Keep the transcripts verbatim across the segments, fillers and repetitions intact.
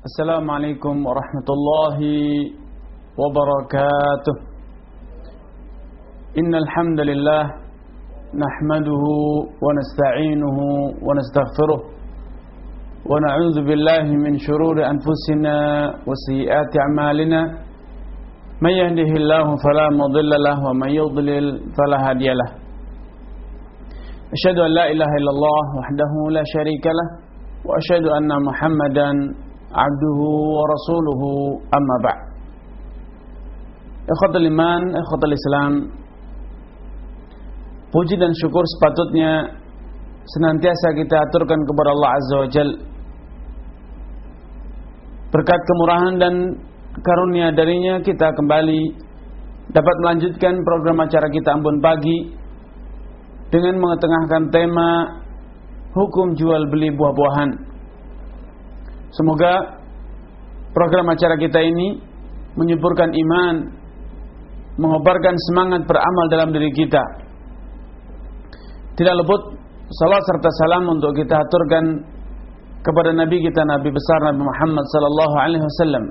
Assalamualaikum warahmatullahi wabarakatuh. Innal hamdalillah nahmaduhu wa nasta'inuhu wa nastaghfiruh wa na'udzu billahi min shururi anfusina wa sayyiati a'malina. May yahdihillahu fala mudilla lahu wa may yudlil fala hadiya lahu. Asyhadu an la ilaha illallah wahdahu la syarika lah wa asyhadu anna Muhammadan abduhu wa rasuluhu, amma ba'. Ikhwatul iman, ikhwatul Islam, puji dan syukur sepatutnya senantiasa kita aturkan kepada Allah Azza wa Jal. Berkat kemurahan dan karunia darinya kita kembali dapat melanjutkan program acara kita Ambon Pagi dengan mengetengahkan tema hukum jual beli buah-buahan. Semoga program acara kita ini menyuburkan iman, mengobarkan semangat beramal dalam diri kita. Tidak luput salat serta salam untuk kita aturkan kepada Nabi kita, Nabi besar Nabi Muhammad sallallahu alaihi wasallam,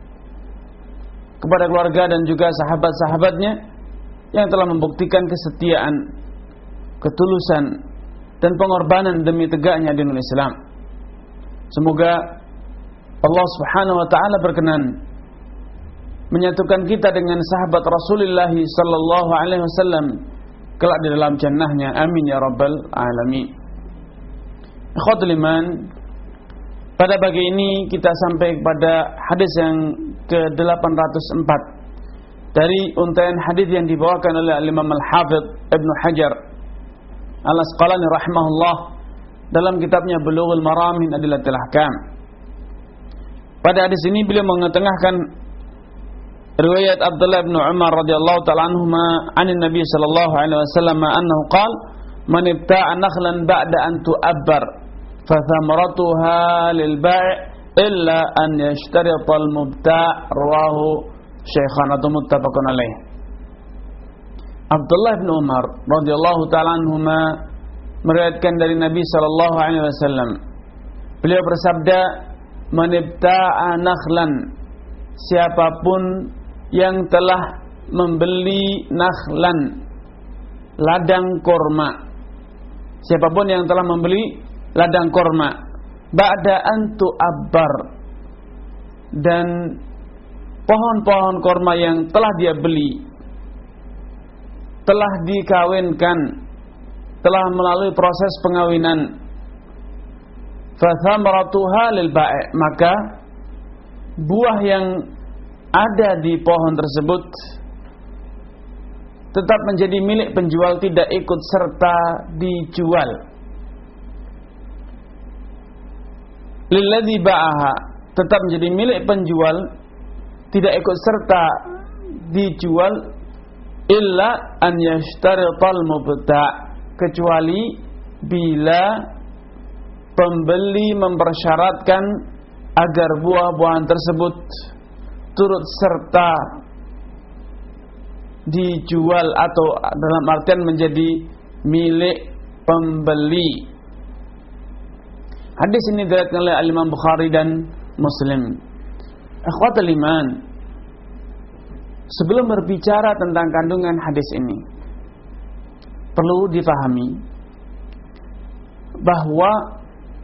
kepada keluarga dan juga sahabat-sahabatnya yang telah membuktikan kesetiaan, ketulusan dan pengorbanan demi tegaknya dinul Islam. Semoga Allah Subhanahu wa taala berkenan menyatukan kita dengan sahabat Rasulullah sallallahu alaihi wasallam kelak di dalam jannahnya. Amin ya rabbal alamin. Ikhwatul iman, pada pagi ini kita sampai kepada hadis yang ke delapan ratus empat dari untaian hadis yang dibawakan oleh Imam Al-Hafidz Ibnu Hajar Al-Asqalani rahimahullah dalam kitabnya Bulughul Maram min Adillatil Ahkam. Pada hadis ini beliau mengetengahkan riwayat Abdullah bin Umar radhiyallahu ta'ala anhuma anin Nabi sallallahu alaihi wasallam annahu qala man ibta'a nakhlan ba'da an tu'abbar fa thamaratuha lil bai' illa an yashtarita al mubta' rawahu Syaikhan atau muttafaqun alaih. Abdullah bin Umar radhiyallahu ta'ala anhuma meriwayatkan dari Nabi sallallahu alaihi wasallam, beliau bersabda, man ibta'a nakhlan, siapapun yang telah membeli nakhlan, ladang korma, siapapun yang telah membeli ladang korma, ba'da an tu'abbar, dan pohon-pohon korma yang telah dia beli telah dikawinkan, telah melalui proses pengawinan, fa thamaratuha lil bai', maka buah yang ada di pohon tersebut tetap menjadi milik penjual, tidak ikut serta dijual. Lilladzi ba'aha, tetap menjadi milik penjual, tidak ikut serta dijual, illa an yashtarital mubta', kecuali bila pembeli mempersyaratkan agar buah-buahan tersebut turut serta dijual atau dalam artian menjadi milik pembeli. Hadis ini diriwayatkan oleh Imam Bukhari dan Muslim. Ikhwatul iman, sebelum berbicara tentang kandungan hadis ini, perlu difahami bahwa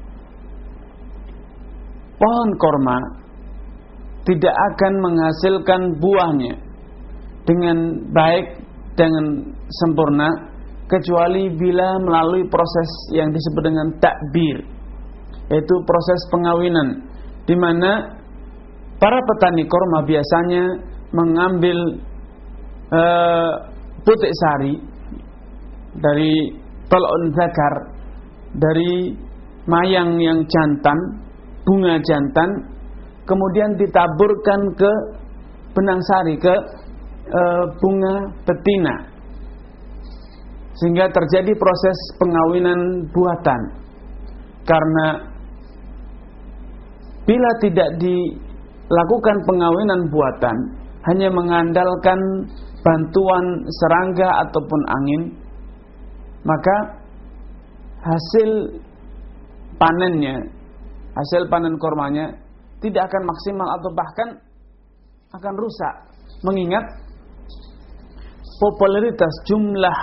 pohon korma tidak akan menghasilkan buahnya dengan baik, dengan sempurna, kecuali bila melalui proses yang disebut dengan takbir, yaitu proses pengawinan, di mana para petani korma biasanya mengambil uh, putik sari dari tol'un zakar, dari mayang yang jantan, bunga jantan, kemudian ditaburkan ke benang sari, ke e, bunga betina, sehingga terjadi proses pengawinan buatan. Karena bila tidak dilakukan pengawinan buatan, hanya mengandalkan bantuan serangga ataupun angin, maka hasil panennya, hasil panen kormanya tidak akan maksimal atau bahkan akan rusak. Mengingat popularitas jumlah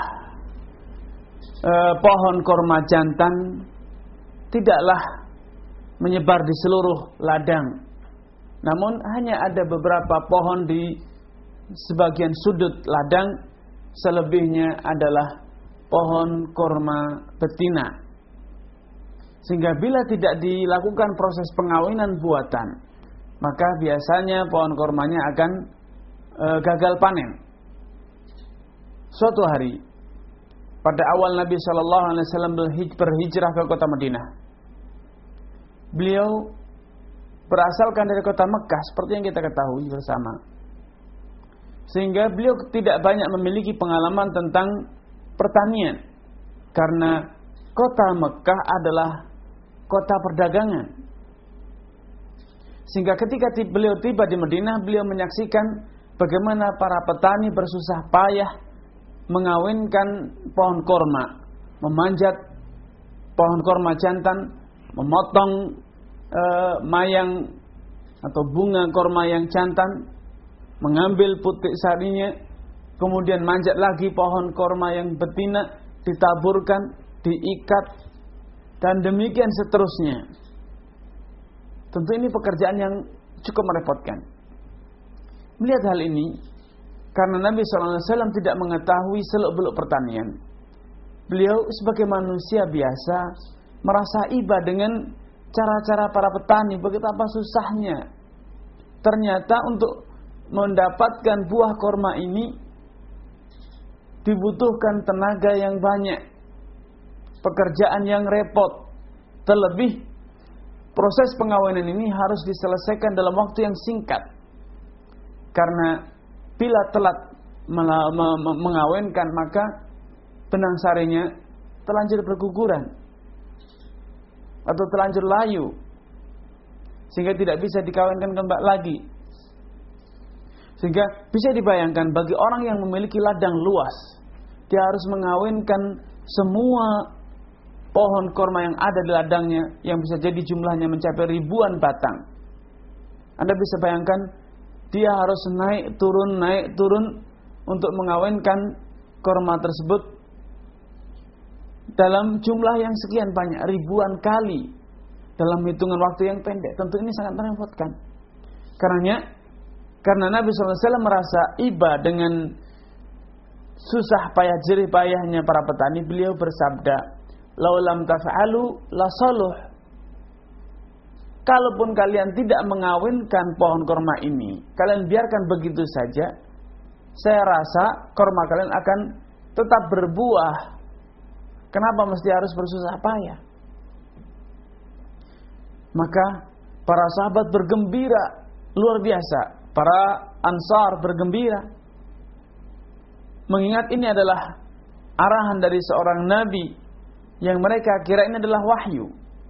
eh, pohon korma jantan tidaklah menyebar di seluruh ladang. Namun hanya ada beberapa pohon di sebagian sudut ladang, selebihnya adalah pohon korma betina. Sehingga bila tidak dilakukan proses pengawinan buatan, maka biasanya pohon kormanya akan e, gagal panen. Suatu hari, pada awal Nabi shallallahu alaihi wasallam berhijrah ke kota Madinah, beliau berasalkan dari kota Mekah seperti yang kita ketahui bersama. Sehingga beliau tidak banyak memiliki pengalaman tentang pertanian, karena kota Mekah adalah kota perdagangan. Sehingga ketika beliau tiba di Madinah, beliau menyaksikan bagaimana para petani bersusah payah mengawinkan pohon korma, memanjat pohon korma jantan, memotong e, mayang atau bunga korma yang jantan, mengambil putik sarinya, kemudian manjat lagi pohon korma yang betina, ditaburkan, diikat, dan demikian seterusnya. Tentu ini pekerjaan yang cukup merepotkan. Melihat hal ini, karena Nabi shallallahu alaihi wasallam tidak mengetahui seluk-beluk pertanian, beliau sebagai manusia biasa merasa iba dengan cara-cara para petani, betapa susahnya. Ternyata untuk mendapatkan buah korma ini dibutuhkan tenaga yang banyak, pekerjaan yang repot. Terlebih proses pengawenan ini harus diselesaikan dalam waktu yang singkat. Karena bila telat mengawinkan, maka benang sarinya terlanjur berguguran atau terlanjur layu, sehingga tidak bisa dikawinkan kembali lagi. Sehingga bisa dibayangkan bagi orang yang memiliki ladang luas, dia harus mengawinkan semua pohon korma yang ada di ladangnya, yang bisa jadi jumlahnya mencapai ribuan batang. Anda bisa bayangkan, dia harus naik turun naik turun untuk mengawinkan korma tersebut dalam jumlah yang sekian banyak, ribuan kali dalam hitungan waktu yang pendek. Tentu ini sangat merepotkan. Karenanya, karena Nabi shallallahu alaihi wasallam merasa iba dengan susah payah jerih payahnya para petani, beliau bersabda, "Laulam taf'alu la saluh." Kalaupun kalian tidak mengawinkan pohon korma ini, kalian biarkan begitu saja, saya rasa korma kalian akan tetap berbuah. Kenapa mesti harus bersusah payah? Maka para sahabat bergembira luar biasa. Para Ansar bergembira, mengingat ini adalah arahan dari seorang nabi yang mereka kira ini adalah wahyu.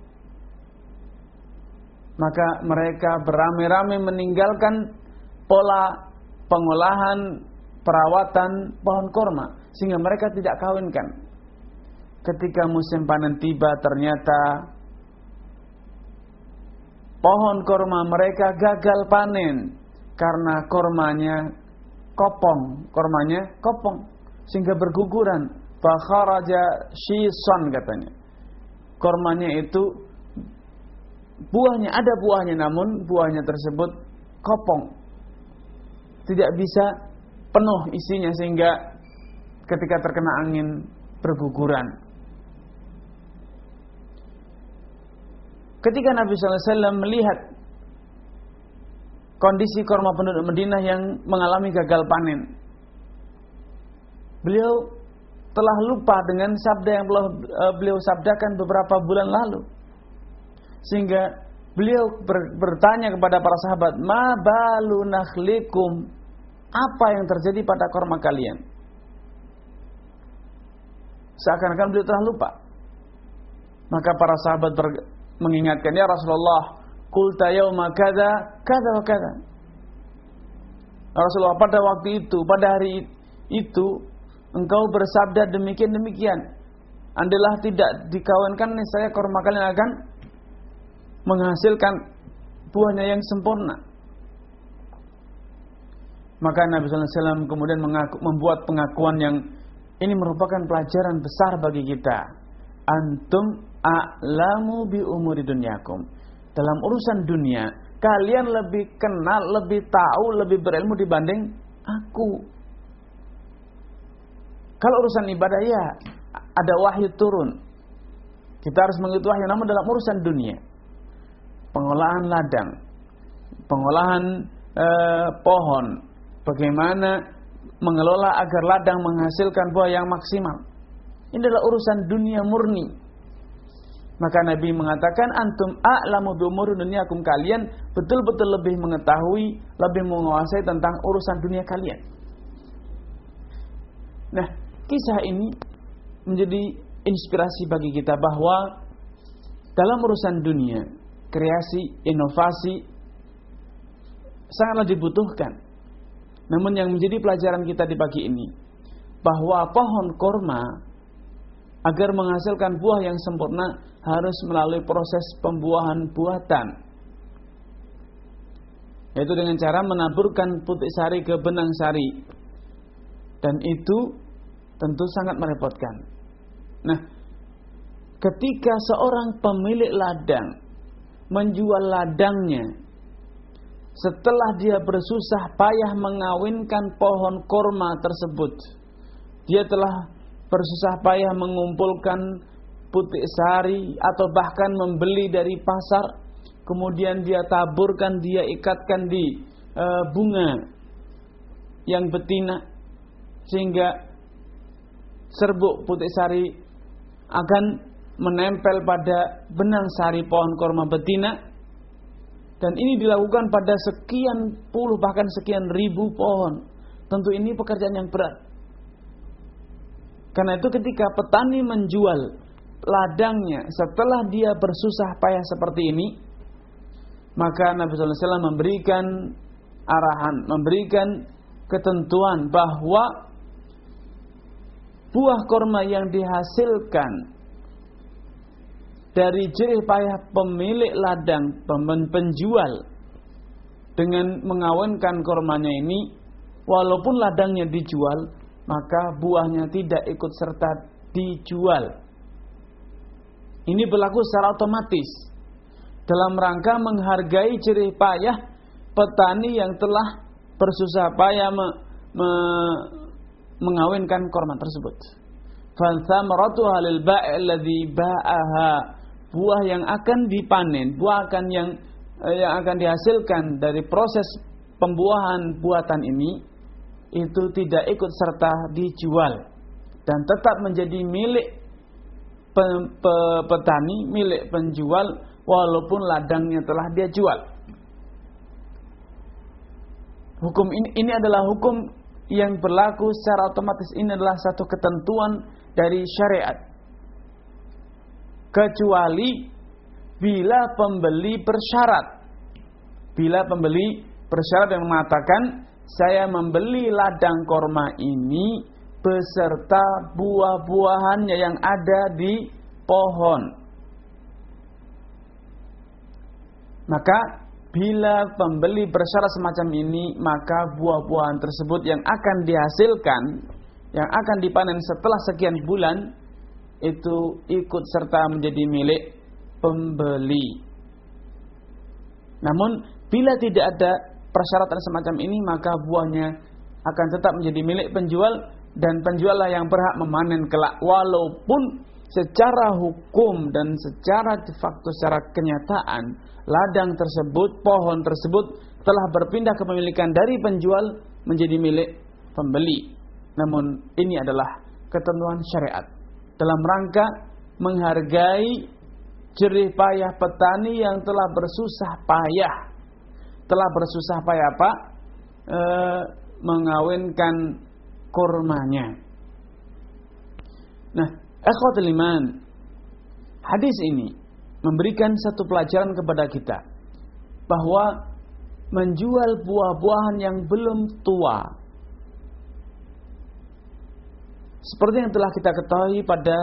Maka mereka beramai-ramai meninggalkan pola pengolahan perawatan pohon korma, sehingga mereka tidak kawinkan. Ketika musim panen tiba, ternyata pohon korma mereka gagal panen karena kormanya kopong, kormanya kopong, sehingga berguguran. Fakharaja shisan, katanya. Kormanya itu buahnya, ada buahnya, namun buahnya tersebut kopong, tidak bisa penuh isinya, sehingga ketika terkena angin berguguran. Ketika Nabi shallallahu alaihi wasallam melihat kondisi korma penduduk Madinah yang mengalami gagal panen, beliau telah lupa dengan sabda yang beliau sabdakan beberapa bulan lalu. Sehingga beliau ber, bertanya kepada para sahabat, "Ma balu nakhlikum?" Apa yang terjadi pada korma kalian? Seakan-akan beliau telah lupa. Maka para sahabat ber, mengingatkan, "Ya Rasulullah, qulta yauma kadza kadza wa kadza." Rasulullah, pada waktu itu, pada hari itu engkau bersabda demikian-demikian. Andailah tidak dikawinkan, niscaya korma kalian akan menghasilkan buahnya yang sempurna. Maka Nabi sallallahu alaihi wasallam kemudian mengaku, membuat pengakuan yang ini merupakan pelajaran besar bagi kita. Antum a'lamu bi umuri dunyakum. Dalam urusan dunia, kalian lebih kenal, lebih tahu, lebih berilmu dibanding aku. Kalau urusan ibadah ya ada wahyu turun. Kita harus mengikuti wahyu, namun dalam urusan dunia, pengolahan ladang, pengolahan eh, pohon, bagaimana mengelola agar ladang menghasilkan buah yang maksimal, ini adalah urusan dunia murni. Maka Nabi mengatakan antum a'lamu bi umuri dunyakum, kalian betul-betul lebih mengetahui, lebih menguasai tentang urusan dunia kalian. Nah, kisah ini menjadi inspirasi bagi kita bahwa dalam urusan dunia, kreasi, inovasi sangatlah dibutuhkan. Namun yang menjadi pelajaran kita di pagi ini, bahwa pohon korma agar menghasilkan buah yang sempurna harus melalui proses pembuahan buatan, yaitu dengan cara menaburkan putik sari ke benang sari, dan itu tentu sangat merepotkan. Nah, ketika seorang pemilik ladang menjual ladangnya setelah dia bersusah payah mengawinkan pohon korma tersebut, dia telah bersusah payah mengumpulkan putik sari atau bahkan membeli dari pasar, kemudian dia taburkan, dia ikatkan di e, bunga yang betina, sehingga serbuk putik sari akan menempel pada benang sari pohon korma betina, dan ini dilakukan pada sekian puluh bahkan sekian ribu pohon. Tentu ini pekerjaan yang berat. Karena itu ketika petani menjual ladangnya setelah dia bersusah payah seperti ini, maka Nabi sallallahu alaihi wasallam memberikan arahan, memberikan ketentuan bahwa buah korma yang dihasilkan dari jerih payah pemilik ladang, penjual, dengan mengawinkan kormanya ini, walaupun ladangnya dijual, maka buahnya tidak ikut serta dijual. Ini berlaku secara otomatis dalam rangka menghargai jerih payah petani yang telah bersusah payah me, me, mengawinkan korma tersebut. Fathamaratuha lil ba'i alladhi ba'aha, buah yang akan dipanen, buah akan yang yang akan dihasilkan dari proses pembuahan buatan ini, itu tidak ikut serta dijual dan tetap menjadi milik pe, pe, petani, milik penjual, walaupun ladangnya telah dia jual. Hukum ini, ini adalah hukum yang berlaku secara otomatis. Ini adalah satu ketentuan dari syariat, kecuali bila pembeli bersyarat. Bila pembeli bersyarat yang mengatakan, saya membeli ladang korma ini beserta buah-buahannya yang ada di pohon. Maka bila pembeli bersyarat semacam ini, maka buah-buahan tersebut yang akan dihasilkan, yang akan dipanen setelah sekian bulan, itu ikut serta menjadi milik pembeli. Namun bila tidak ada persyaratan semacam ini, maka buahnya akan tetap menjadi milik penjual, dan penjuallah yang berhak memanen kelak, walaupun secara hukum dan secara de facto, secara kenyataan, ladang tersebut, pohon tersebut telah berpindah kepemilikan dari penjual menjadi milik pembeli. Namun ini adalah ketentuan syariat dalam rangka menghargai jerih payah petani yang telah bersusah payah, telah bersusah payah apa? E, mengawinkan kurmanya. Nah, ikhwatul iman, hadis ini memberikan satu pelajaran kepada kita bahwa menjual buah-buahan yang belum tua, seperti yang telah kita ketahui pada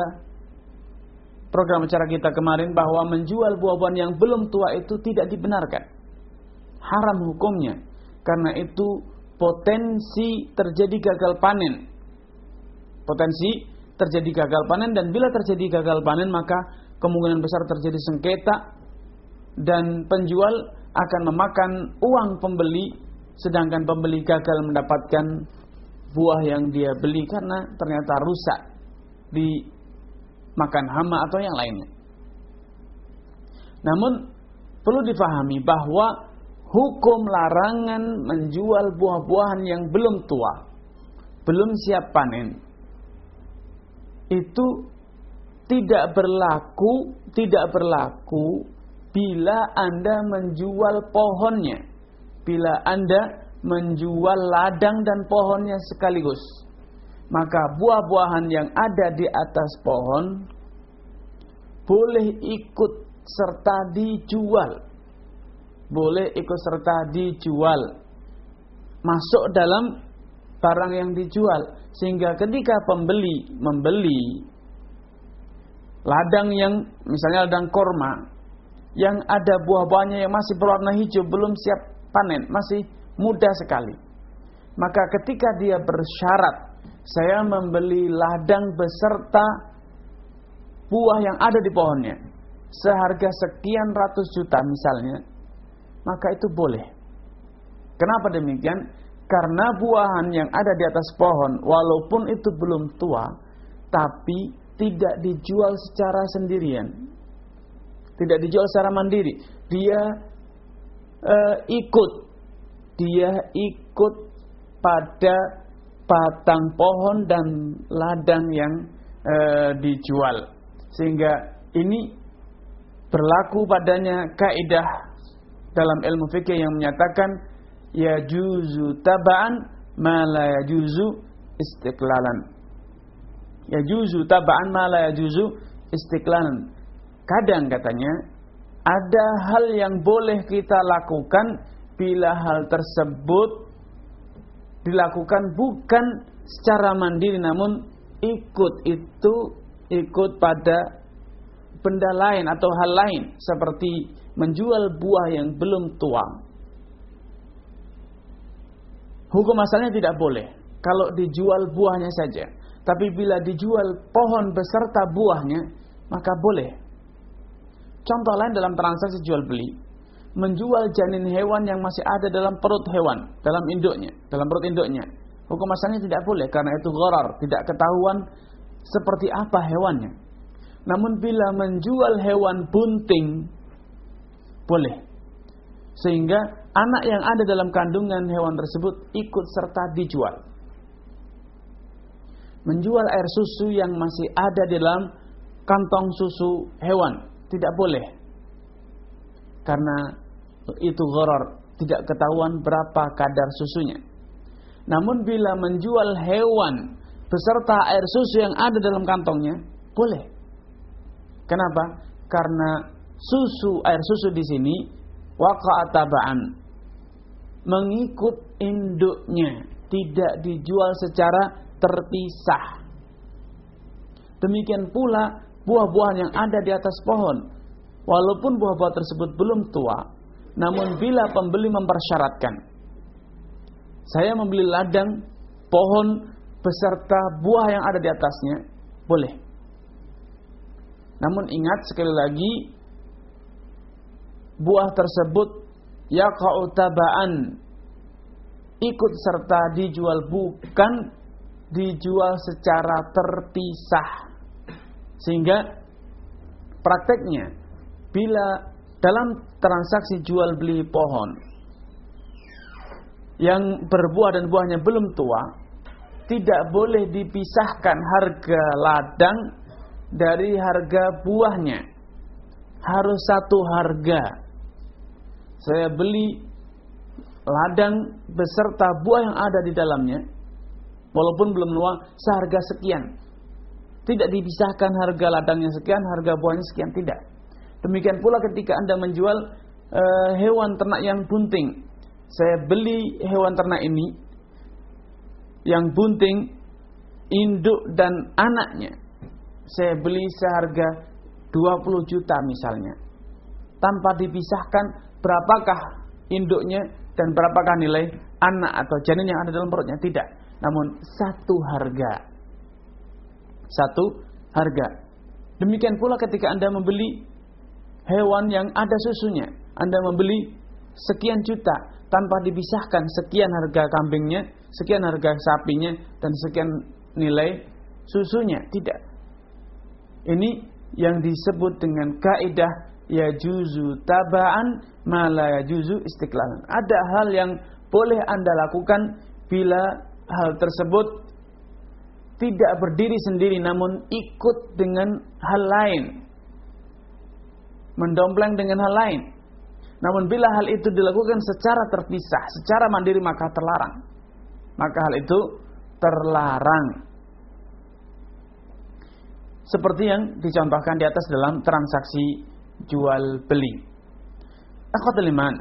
program acara kita kemarin, bahwa menjual buah-buahan yang belum tua itu tidak dibenarkan. haram hukumnya. Karena itu potensi terjadi gagal panen. Potensi terjadi gagal panen, dan bila terjadi gagal panen maka kemungkinan besar terjadi sengketa dan penjual akan memakan uang pembeli, sedangkan pembeli gagal mendapatkan buah yang dia beli karena ternyata rusak dimakan hama atau yang lainnya. Namun perlu difahami bahwa hukum larangan menjual buah-buahan yang belum tua, belum siap panen, itu tidak berlaku, tidak berlaku bila Anda menjual pohonnya, bila Anda menjual ladang dan pohonnya sekaligus. Maka buah-buahan yang ada di atas pohon boleh ikut serta dijual, boleh ikut serta dijual, masuk dalam barang yang dijual. Sehingga ketika pembeli membeli ladang yang misalnya ladang korma yang ada buah-buahnya yang masih berwarna hijau, belum siap panen, masih muda sekali, maka ketika dia bersyarat, saya membeli ladang beserta buah yang ada di pohonnya seharga sekian ratus juta misalnya, maka itu boleh. Kenapa demikian? Karena buahan yang ada di atas pohon walaupun itu belum tua, tapi tidak dijual secara sendirian, tidak dijual secara mandiri. Dia uh, ikut, dia ikut pada batang pohon dan ladang yang uh, dijual. Sehingga ini berlaku padanya kaidah dalam ilmu fikih yang menyatakan yajuzu taba'an ma la yajuzu istiqlalan. Yajuzu taba'an ma la yajuzu istiqlalan. Kadang katanya ada hal yang boleh kita lakukan bila hal tersebut dilakukan bukan secara mandiri, namun ikut itu ikut pada benda lain atau hal lain, seperti menjual buah yang belum tua. Hukum asalnya tidak boleh kalau dijual buahnya saja, tapi bila dijual pohon beserta buahnya maka boleh. Contoh lain dalam transaksi jual beli, menjual janin hewan yang masih ada dalam perut hewan, dalam induknya, dalam perut induknya. Hukum asalnya tidak boleh karena itu gharar, tidak ketahuan seperti apa hewannya. Namun bila menjual hewan bunting boleh, sehingga anak yang ada dalam kandungan hewan tersebut ikut serta dijual. Menjual air susu yang masih ada di dalam kantong susu hewan tidak boleh, karena itu gharar, tidak ketahuan berapa kadar susunya. Namun bila menjual hewan beserta air susu yang ada dalam kantongnya boleh. Kenapa? Karena susu, air susu di sini waqa'a taba'an, mengikut induknya, tidak dijual secara terpisah. Demikian pula buah-buahan yang ada di atas pohon, walaupun buah-buah tersebut belum tua, namun bila pembeli mempersyaratkan, saya membeli ladang pohon beserta buah yang ada di atasnya, boleh. Namun ingat sekali lagi, buah tersebut yaqa'u taba'an, ikut serta dijual, bukan dijual secara terpisah. Sehingga prakteknya bila dalam transaksi jual beli pohon yang berbuah dan buahnya belum tua, tidak boleh dipisahkan harga ladang dari harga buahnya, harus satu harga. Saya beli ladang beserta buah yang ada di dalamnya, walaupun belum tua, seharga sekian. Tidak dipisahkan harga ladangnya sekian, harga buahnya sekian, tidak. Demikian pula ketika Anda menjual e, hewan ternak yang bunting. Saya beli hewan ternak ini yang bunting, induk dan anaknya, saya beli seharga dua puluh juta misalnya, tanpa dipisahkan berapakah induknya dan berapakah nilai anak atau janin yang ada dalam perutnya. Tidak. Namun satu harga. Satu harga. Demikian pula ketika Anda membeli hewan yang ada susunya. Anda membeli sekian juta tanpa dipisahkan sekian harga kambingnya, sekian harga sapinya, dan sekian nilai susunya. Tidak. Ini yang disebut dengan kaidah yajuzu taba'an ma la yajuzu istiqlalan. Ada hal yang boleh Anda lakukan bila hal tersebut tidak berdiri sendiri namun ikut dengan hal lain, mendompleng dengan hal lain. Namun bila hal itu dilakukan secara terpisah, secara mandiri, maka terlarang. Maka hal itu terlarang. Seperti yang dicontohkan di atas dalam transaksi jual beli. Akhwatul iman.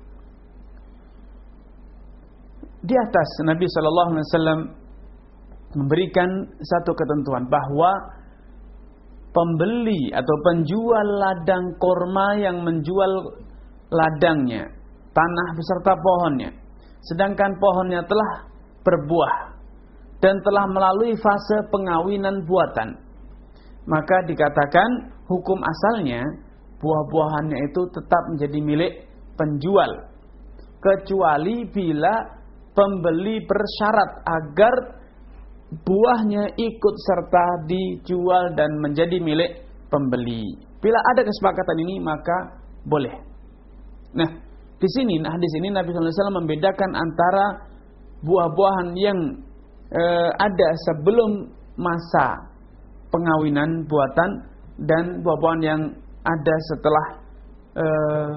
Di atas Nabi sallallahu alaihi wasallam memberikan satu ketentuan bahwa pembeli atau penjual ladang korma yang menjual ladangnya, tanah beserta pohonnya, sedangkan pohonnya telah berbuah dan telah melalui fase pengawinan buatan, maka dikatakan hukum asalnya buah-buahannya itu tetap menjadi milik penjual, kecuali bila pembeli bersyarat agar buahnya ikut serta dijual dan menjadi milik pembeli. Bila ada kesepakatan ini maka boleh. Nah, di sini, nah di sini Nabi sallallahu alaihi wasallam membedakan antara buah-buahan yang e, ada sebelum masa pengawinan buatan dan buah-buahan yang ada setelah e,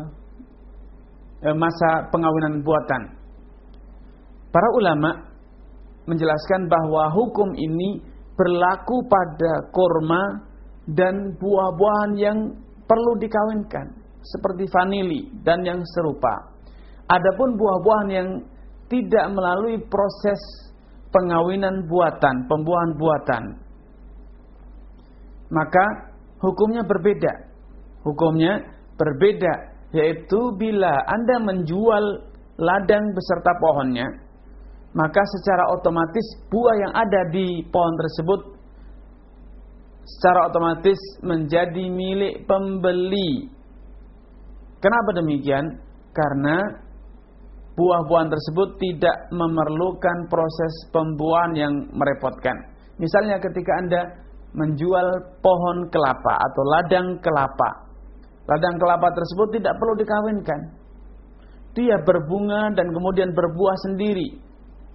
e, masa pengawinan buatan. Para ulama menjelaskan bahwa hukum ini berlaku pada korma dan buah-buahan yang perlu dikawinkan, seperti vanili dan yang serupa. Adapun buah-buahan yang tidak melalui proses pengawinan buatan, pembuahan buatan, maka hukumnya berbeda. Hukumnya berbeda, yaitu bila Anda menjual ladang beserta pohonnya, maka secara otomatis buah yang ada di pohon tersebut secara otomatis menjadi milik pembeli. Kenapa demikian? Karena buah-buahan tersebut tidak memerlukan proses pembuahan yang merepotkan. Misalnya ketika Anda menjual pohon kelapa atau ladang kelapa, ladang kelapa tersebut tidak perlu dikawinkan. Dia berbunga dan kemudian berbuah sendiri.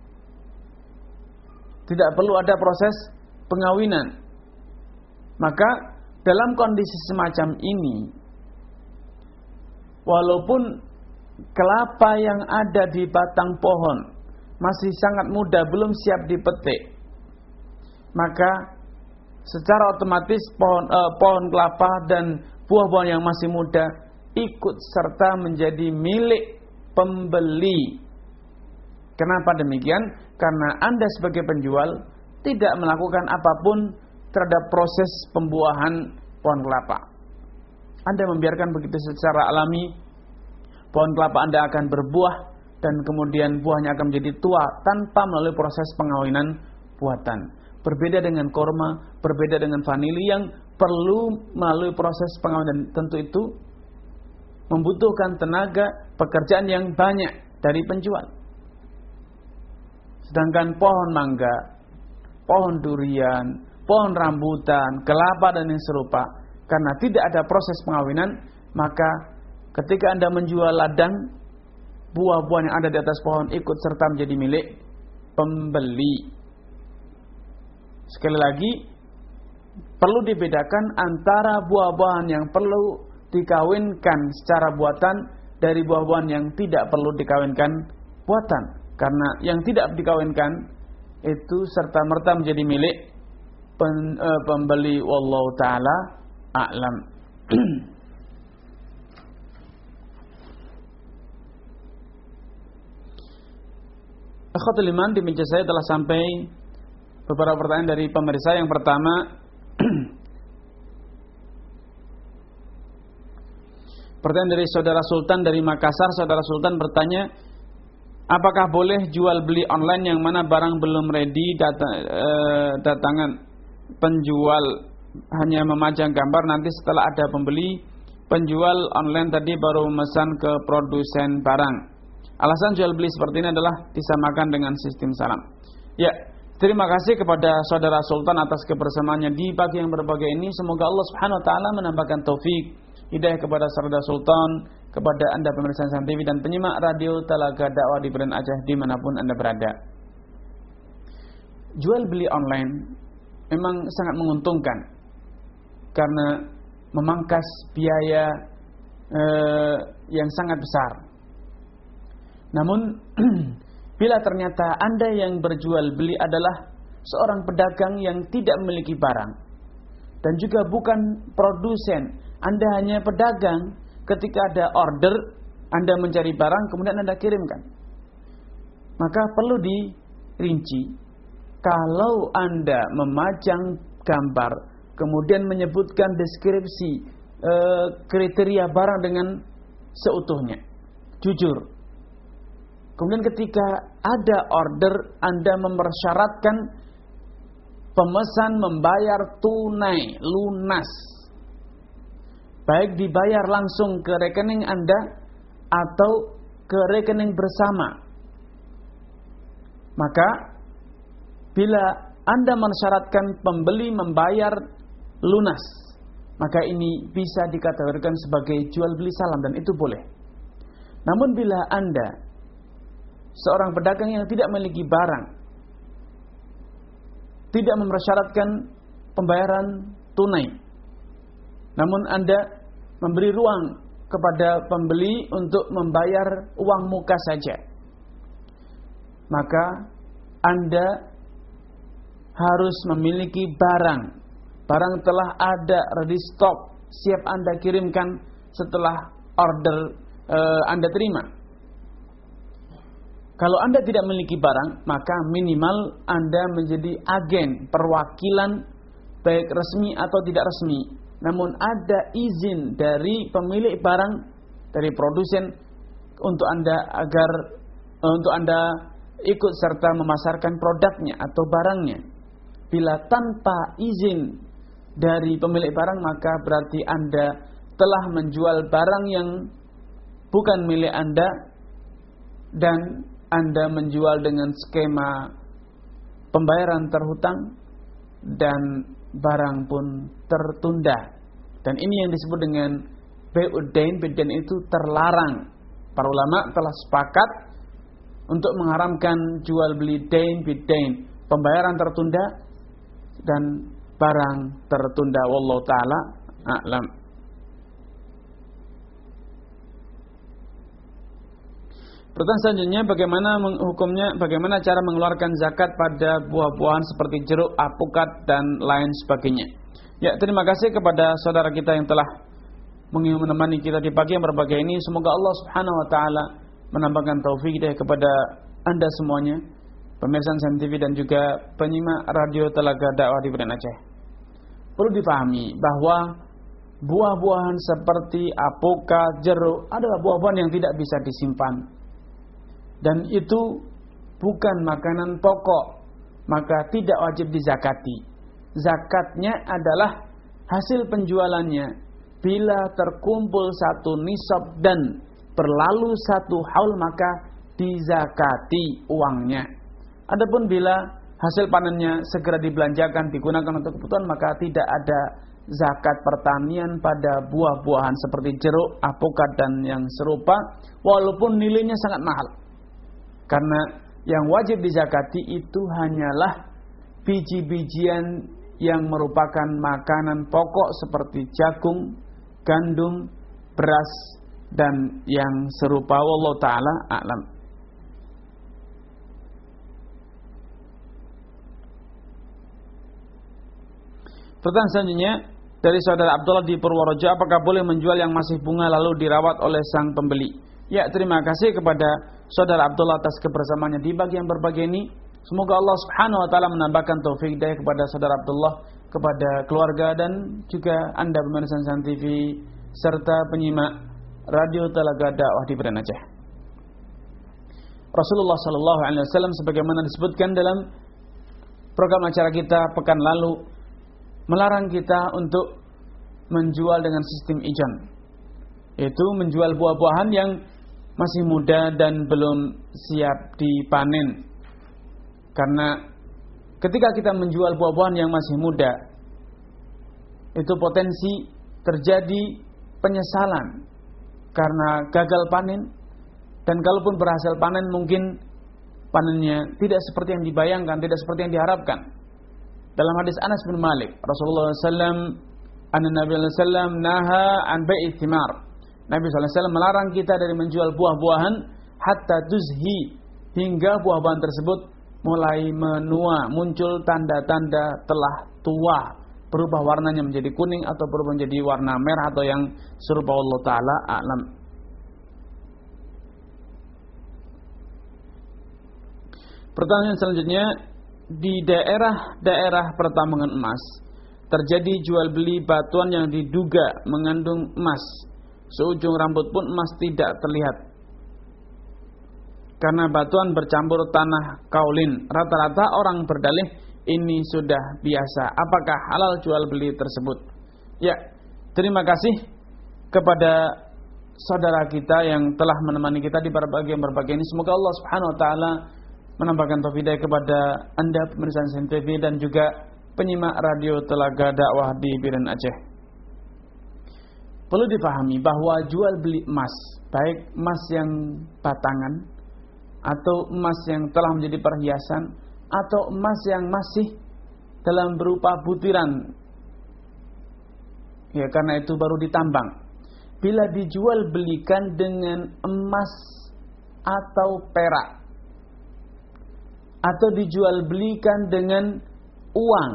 Tidak perlu ada proses pengawinan. Maka dalam kondisi semacam ini, walaupun kelapa yang ada di batang pohon masih sangat muda, belum siap dipetik, maka secara otomatis pohon, eh, pohon kelapa dan buah-buahan yang masih muda ikut serta menjadi milik pembeli. Kenapa demikian? Karena Anda sebagai penjual tidak melakukan apapun terhadap proses pembuahan pohon kelapa. Anda membiarkan begitu secara alami, pohon kelapa Anda akan berbuah dan kemudian buahnya akan menjadi tua tanpa melalui proses pengawinan buatan. Berbeda dengan korma, berbeda dengan vanili yang perlu melalui proses pengawinan. Tentu itu membutuhkan tenaga pekerjaan yang banyak dari penjual. Sedangkan pohon mangga, pohon durian, pohon rambutan, kelapa dan yang serupa, karena tidak ada proses pengawinan, maka ketika Anda menjual ladang, buah-buah yang ada di atas pohon ikut serta menjadi milik pembeli. Sekali lagi, perlu dibedakan antara buah-buahan yang perlu dikawinkan secara buatan dari buah-buahan yang tidak perlu dikawinkan buatan. Karena yang tidak dikawinkan itu serta-merta menjadi milik pen, uh, pembeli. Wallahu ta'ala a'lam. Akhwatul iman, di meja saya telah sampai beberapa pertanyaan dari pemirsa. Yang pertama, Pertanyaan dari saudara Sultan dari Makassar. Saudara Sultan bertanya, apakah boleh jual beli online yang mana barang belum ready, data, e, datangan penjual hanya memajang gambar, nanti setelah ada pembeli, penjual online tadi baru memesan ke produsen barang. Alasan jual beli seperti ini adalah disamakan dengan sistem salam. Ya, terima kasih kepada saudara Sultan atas kebersamaannya di pagi yang berbahagia ini. Semoga Allah Subhanahu wa taala menambahkan taufik hidayah kepada saudara Sultan, kepada Anda pemirsa Insan T V dan penyimak radio Telaga Dakwah di Beren Aceh dimanapun Anda berada. Jual beli online memang sangat menguntungkan karena memangkas biaya eh, yang sangat besar. Namun bila ternyata Anda yang berjual beli adalah seorang pedagang yang tidak memiliki barang dan juga bukan produsen, Anda hanya pedagang, ketika ada order Anda mencari barang kemudian Anda kirimkan, maka perlu dirinci. Kalau Anda memajang gambar kemudian menyebutkan deskripsi e, kriteria barang dengan seutuhnya, jujur, kemudian ketika ada order Anda mempersyaratkan pemesan membayar tunai lunas, baik dibayar langsung ke rekening Anda atau ke rekening bersama, maka bila Anda mensyaratkan pembeli membayar lunas, maka ini bisa dikategorikan sebagai jual beli salam dan itu boleh. Namun bila Anda seorang pedagang yang tidak memiliki barang, tidak mempersyaratkan pembayaran tunai, namun Anda memberi ruang kepada pembeli untuk membayar uang muka saja, maka Anda harus memiliki barang. Barang telah ada ready stock, siap Anda kirimkan setelah order e, Anda terima. Kalau Anda tidak memiliki barang, maka minimal Anda menjadi agen perwakilan, baik resmi atau tidak resmi. Namun ada izin dari pemilik barang, dari produsen untuk Anda agar untuk Anda ikut serta memasarkan produknya atau barangnya. Bila tanpa izin dari pemilik barang, maka berarti Anda telah menjual barang yang bukan milik Anda dan Anda menjual dengan skema pembayaran terhutang dan barang pun tertunda. Dan ini yang disebut dengan bai'ud-dain. Bai'ud-dain itu terlarang. Para ulama telah sepakat untuk mengharamkan jual beli dain bid-dain, pembayaran tertunda dan barang tertunda. Wallahu ta'ala a'lam. Pertanyaan selanjutnya, bagaimana hukumnya, bagaimana cara mengeluarkan zakat pada buah-buahan seperti jeruk, alpukat dan lain sebagainya. Ya, terima kasih kepada saudara kita yang telah menemani kita di pagi yang berbahagia ini. Semoga Allah Subhanahu wa taala menambahkan taufik hidayah kepada Anda semuanya, pemirsa Insan T V dan juga penyimak radio Telaga Dakwah di Beren Aceh. Perlu dipahami bahwa buah-buahan seperti alpukat, jeruk adalah buah-buahan yang tidak bisa disimpan. Dan itu bukan makanan pokok, maka tidak wajib dizakati. Zakatnya adalah hasil penjualannya. Bila terkumpul satu nisab dan berlalu satu haul, maka dizakati uangnya. Adapun bila hasil panennya segera dibelanjakan, digunakan untuk kebutuhan, maka tidak ada zakat pertanian pada buah-buahan seperti jeruk, alpukat dan yang serupa, walaupun nilainya sangat mahal. Karena yang wajib dizakati itu hanyalah biji-bijian yang merupakan makanan pokok seperti jagung, gandum, beras dan yang serupa. Wallahu ta'ala a'lam. Pertanyaan selanjutnya dari saudara Abdullah di Purworejo, apakah boleh menjual yang masih bunga lalu dirawat oleh sang pembeli? Ya, terima kasih kepada saudara Abdullah atas kebersamaannya di pagi yang berbahagia ini. Semoga Allah Subhanahu wa taala menambahkan taufik hidayah kepada saudara Abdullah, kepada keluarga dan juga Anda pemirsa Insan T V serta penyimak Radio Telaga Dakwah di Biren Aceh. Rasulullah sallallahu alaihi wasallam sebagaimana disebutkan dalam program acara kita pekan lalu melarang kita untuk menjual dengan sistem ijon, yaitu menjual buah-buahan yang masih muda dan belum siap dipanen. Karena ketika kita menjual buah-buahan yang masih muda, itu potensi terjadi penyesalan karena gagal panen. Dan kalaupun berhasil panen, mungkin panennya tidak seperti yang dibayangkan, tidak seperti yang diharapkan. Dalam hadis Anas bin Malik, Rasulullah sallallahu alaihi wasallam, anna Nabi sallallahu alaihi wasallam naha an bai'i thimar. Nabi sallallahu alaihi wasallam melarang kita dari menjual buah-buahan hatta tuzhi, hingga buah-buahan tersebut mulai menua, muncul tanda-tanda telah tua, berubah warnanya menjadi kuning atau berubah menjadi warna merah atau yang serupa. Allah taala a'lam. Pertanyaan selanjutnya, di daerah-daerah pertambangan emas terjadi jual beli batuan yang diduga mengandung emas. Seujung rambut pun emas tidak terlihat karena batuan bercampur tanah kaulin. Rata-rata orang berdalih ini sudah biasa. Apakah halal jual beli tersebut? Ya, terima kasih kepada saudara kita yang telah menemani kita di berbagai-berbagai ini. Semoga Allah Subhanahu wa taala menambahkan taufik kepada Anda pemirsa S N T V dan juga penyimak Radio Telaga Dakwah di Biren Aceh. Perlu dipahami bahwa jual beli emas, baik emas yang batangan atau emas yang telah menjadi perhiasan atau emas yang masih dalam berupa butiran, ya karena itu baru ditambang, bila dijual belikan dengan emas atau perak atau dijual belikan dengan uang,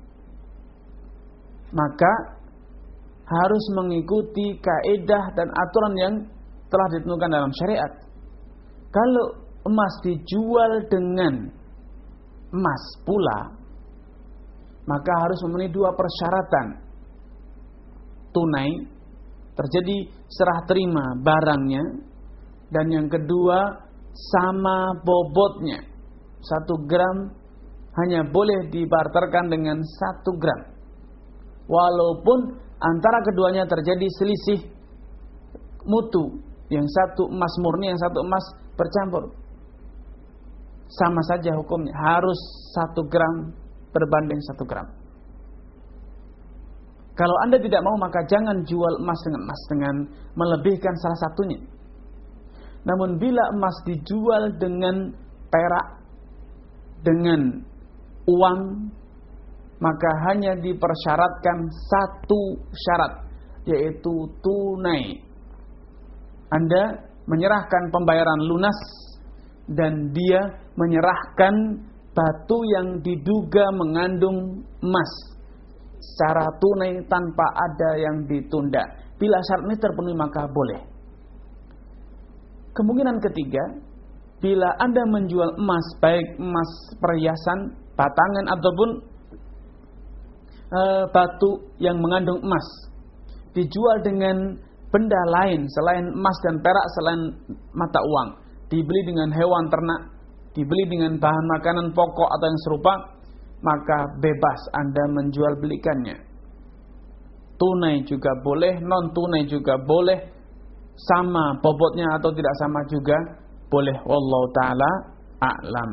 maka harus mengikuti kaidah dan aturan yang telah ditentukan dalam syariat. Kalau emas dijual dengan emas pula, maka harus memenuhi dua persyaratan. Tunai, terjadi serah terima barangnya, dan yang kedua sama bobotnya. Satu gram hanya boleh dibarterkan dengan satu gram, walaupun antara keduanya terjadi selisih mutu, yang satu emas murni, yang satu emas bercampur. Sama saja hukumnya, harus satu gram berbanding satu gram. Kalau Anda tidak mau, maka jangan jual emas dengan emas dengan melebihkan salah satunya. Namun bila emas dijual dengan perak, dengan uang, maka hanya dipersyaratkan satu syarat, yaitu tunai. Anda menyerahkan pembayaran lunas dan dia menyerahkan batu yang diduga mengandung emas secara tunai tanpa ada yang ditunda. Bila syarat ini terpenuhi maka boleh. Kemungkinan ketiga, bila Anda menjual emas, baik emas perhiasan, batangan ataupun e, batu yang mengandung emas, dijual dengan benda lain selain emas dan perak, selain mata uang, dibeli dengan hewan ternak, dibeli dengan bahan makanan pokok atau yang serupa, maka bebas Anda menjual belikannya. Tunai juga boleh, non tunai juga boleh, sama bobotnya atau tidak sama juga boleh. Wallahu ta'ala a'lam.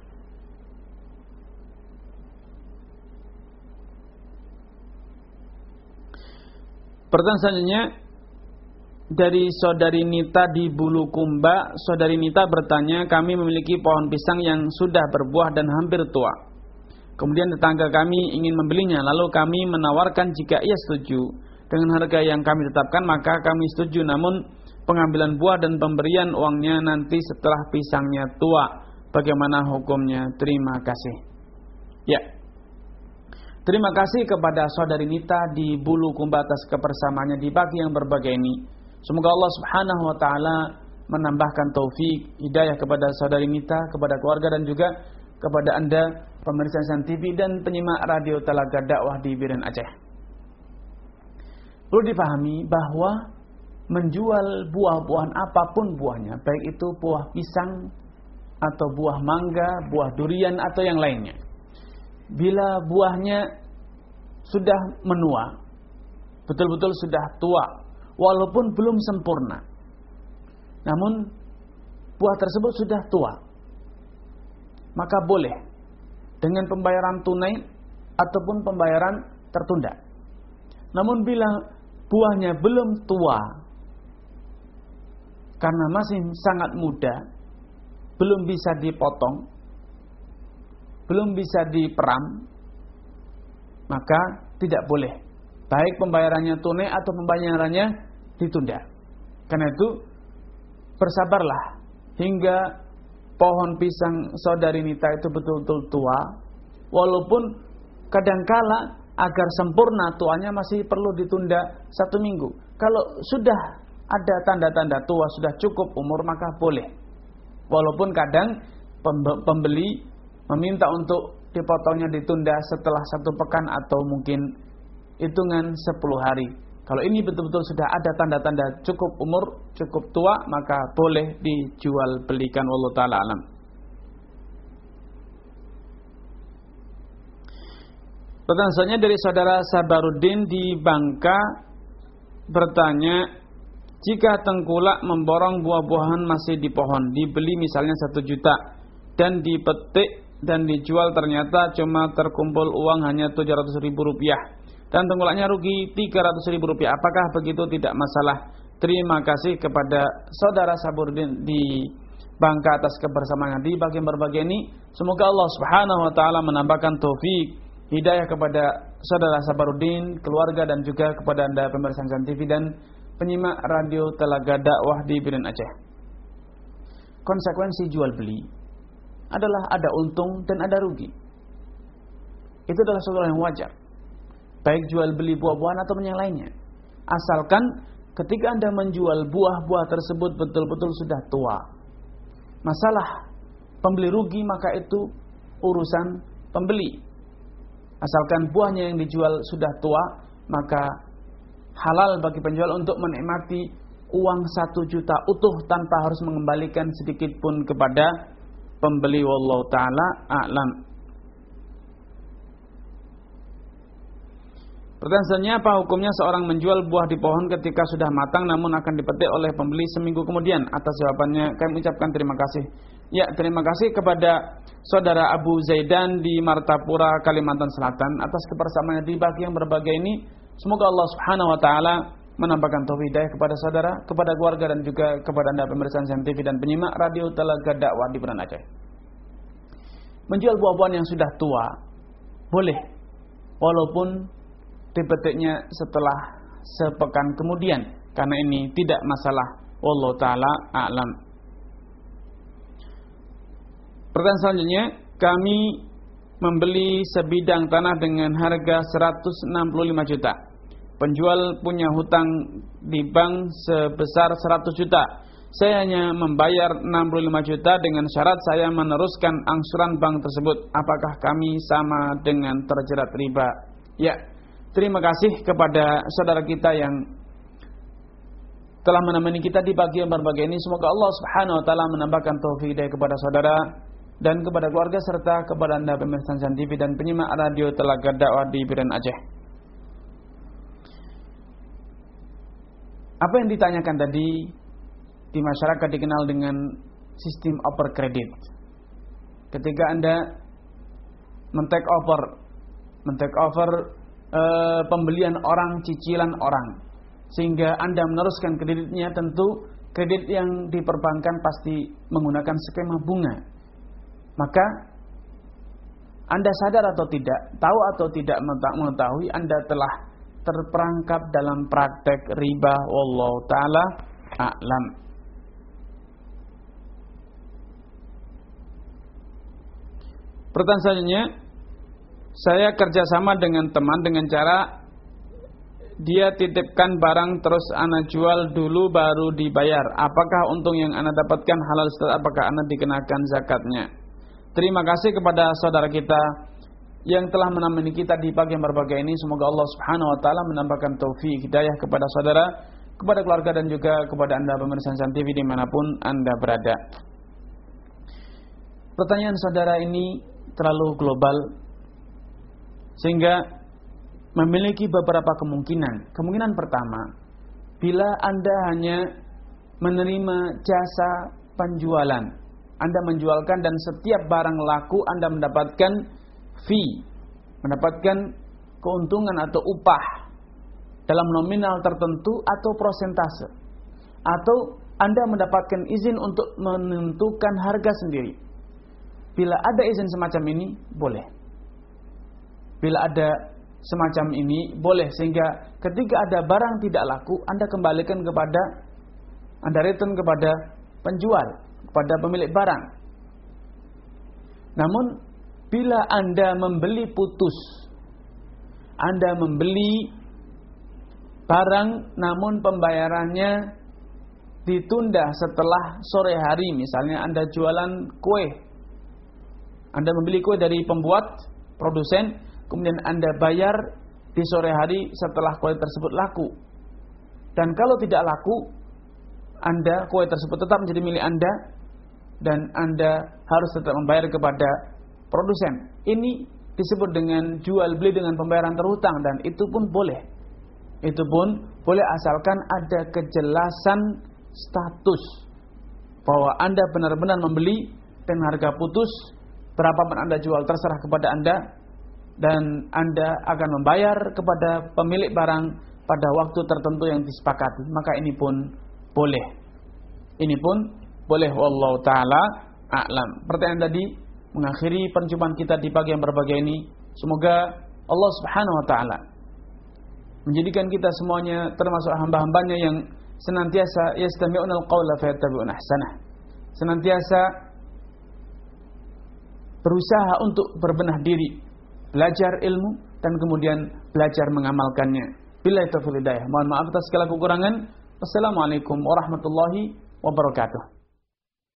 Pertanyaan selanjutnya dari saudari Nita di Bulukumba. Saudari Nita bertanya, kami memiliki pohon pisang yang sudah berbuah dan hampir tua. Kemudian tetangga kami ingin membelinya, lalu kami menawarkan jika ia setuju dengan harga yang kami tetapkan, maka kami setuju. Namun pengambilan buah dan pemberian uangnya nanti setelah pisangnya tua. Bagaimana hukumnya? Terima kasih. Ya, terima kasih kepada saudari Nita di Bulukumba atas kebersamaannya di pagi yang berbahagia ini. Semoga Allah Subhanahu wa taala menambahkan taufik, hidayah kepada saudari Nita, kepada keluarga dan juga kepada Anda pemirsa S N T V dan penyimak Radio Telaga Dakwah di Biren Aceh. Perlu dipahami bahwa menjual buah-buahan apapun buahnya, baik itu buah pisang atau buah mangga, buah durian atau yang lainnya. Bila buahnya sudah menua, betul-betul sudah tua, walaupun belum sempurna, namun buah tersebut sudah tua, maka boleh dengan pembayaran tunai ataupun pembayaran tertunda. Namun bila buahnya belum tua, karena masih sangat muda, belum bisa dipotong, belum bisa diperam, maka tidak boleh, baik pembayarannya tunai atau pembayarannya ditunda. Karena itu bersabarlah hingga pohon pisang saudari Nita itu betul-betul tua, walaupun kadangkala agar sempurna tuanya masih perlu ditunda satu minggu. Kalau sudah ada tanda-tanda tua, sudah cukup umur, maka boleh. Walaupun kadang pembeli meminta untuk dipotongnya ditunda setelah satu pekan atau mungkin hitungan sepuluh hari. Kalau ini betul-betul sudah ada tanda-tanda cukup umur, cukup tua, maka boleh dijual belikan. Wallahu ta'ala alam. Pertanyaan selanjutnya dari saudara Sabaruddin di Bangka bertanya, jika tengkulak memborong buah-buahan masih di pohon, dibeli misalnya satu juta dan dipetik dan dijual, ternyata cuma terkumpul uang hanya tujuh ratus ribu rupiah dan tengkulaknya rugi tiga ratus ribu rupiah, apakah begitu? Tidak masalah. Terima kasih kepada saudara Sabaruddin di Bangka atas kebersamaannya di bagian berbagai ini. Semoga Allah Subhanahu wa taala menambahkan taufik hidayah kepada saudara Sabaruddin, keluarga, dan juga kepada Anda pemirsa Insan T V dan penyimak radio Telaga Dakwah di Biren Aceh. Konsekuensi jual beli adalah ada untung dan ada rugi. Itu adalah sesuatu yang wajar, baik jual beli buah-buahan atau yang lainnya. Asalkan ketika Anda menjual buah-buah tersebut betul-betul sudah tua. Masalah pembeli rugi, maka itu urusan pembeli. Asalkan buahnya yang dijual sudah tua, maka halal bagi penjual untuk menikmati uang satu juta utuh tanpa harus mengembalikan sedikit pun kepada pembeli. Wallahu ta'ala a'lam. Pertanyaan selanjutnya, apa hukumnya seorang menjual buah di pohon ketika sudah matang namun akan dipetik oleh pembeli seminggu kemudian? Atas jawabannya kami ucapkan terima kasih. Ya, terima kasih kepada saudara Abu Zaidan di Martapura, Kalimantan Selatan atas kebersamaannya di bagian berbagai ini. Semoga Allah Subhanahu wa taala menambahkan taufik hidayah kepada saudara, kepada keluarga, dan juga kepada Anda pemirsa Insan T V dan penyimak radio Telaga Dakwah di Biren Aceh. Menjual buah-buahan yang sudah tua boleh, walaupun dipetiknya setelah sepekan kemudian, karena ini tidak masalah. Wallahu taala a'lam. Pertanyaan selanjutnya, kami membeli sebidang tanah dengan harga seratus enam puluh lima juta. Penjual punya hutang di bank sebesar seratus juta. Saya hanya membayar enam puluh lima juta dengan syarat saya meneruskan angsuran bank tersebut. Apakah kami sama dengan terjerat riba? Ya, terima kasih kepada saudara kita yang telah menemani kita di bagian berbagai ini. Semoga Allah Subhanahu wa taala menambahkan taufik hidayah kepada saudara dan kepada keluarga serta kepada Anda pemirsa Insan T V dan penyimak radio Telaga Dakwah di Biren Aceh. Apa yang ditanyakan tadi di masyarakat dikenal dengan sistem over kredit. Ketika Anda men-take over men-take over e, pembelian orang, cicilan orang, sehingga Anda meneruskan kreditnya, tentu kredit yang diperbankan pasti menggunakan skema bunga. Maka Anda sadar atau tidak, tahu atau tidak mengetahui, Anda telah terperangkap dalam praktek riba. Wallahu ta'ala a'lam. Pertanyaan selanjutnya, saya kerjasama dengan teman dengan cara dia titipkan barang terus ana jual dulu baru dibayar. Apakah untung yang ana dapatkan halal setelah apakah ana dikenakan zakatnya? Terima kasih kepada saudara kita yang telah menemani kita di pagi yang berbahagia ini. Semoga Allah Subhanahu wa taala menambahkan taufik hidayah kepada saudara kepada keluarga dan juga kepada Anda pemirsa Insan T V dimanapun Anda berada. Pertanyaan saudara ini terlalu global sehingga memiliki beberapa kemungkinan. Kemungkinan pertama, bila Anda hanya menerima jasa penjualan, Anda menjualkan dan setiap barang laku Anda mendapatkan fee, mendapatkan keuntungan atau upah dalam nominal tertentu atau prosentase, atau Anda mendapatkan izin untuk menentukan harga sendiri. Bila ada izin semacam ini, boleh. Bila ada semacam ini, boleh. Sehingga ketika ada barang tidak laku, Anda kembalikan kepada, Anda return kepada penjual, kepada pemilik barang. Namun, bila Anda membeli putus, Anda membeli barang namun pembayarannya ditunda setelah sore hari, misalnya Anda jualan kue, Anda membeli kue dari pembuat, produsen, kemudian Anda bayar di sore hari setelah kue tersebut laku. Dan kalau tidak laku, Anda, kue tersebut tetap menjadi milik Anda dan Anda harus tetap membayar kepada produsen. Ini disebut dengan jual beli dengan pembayaran terhutang, dan itu pun boleh. Itu pun boleh asalkan ada kejelasan status bahwa Anda benar-benar membeli dan harga putus, berapapun Anda jual terserah kepada Anda, dan Anda akan membayar kepada pemilik barang pada waktu tertentu yang disepakati. Maka ini pun boleh. Ini pun boleh. Wallahu ta'ala a'lam. Pertanyaan tadi mengakhiri perjumpaan kita di pagi yang berbahagia ini. Semoga Allah subhanahu wa ta'ala menjadikan kita semuanya termasuk hamba-hambanya yang senantiasa yastami'unal qawla fayattabi'una ahsanah, senantiasa berusaha untuk berbenah diri, belajar ilmu dan kemudian belajar mengamalkannya. Billahi taufiq hidayah. Mohon maaf atas segala kekurangan. Wassalamualaikum warahmatullahi wabarakatuh.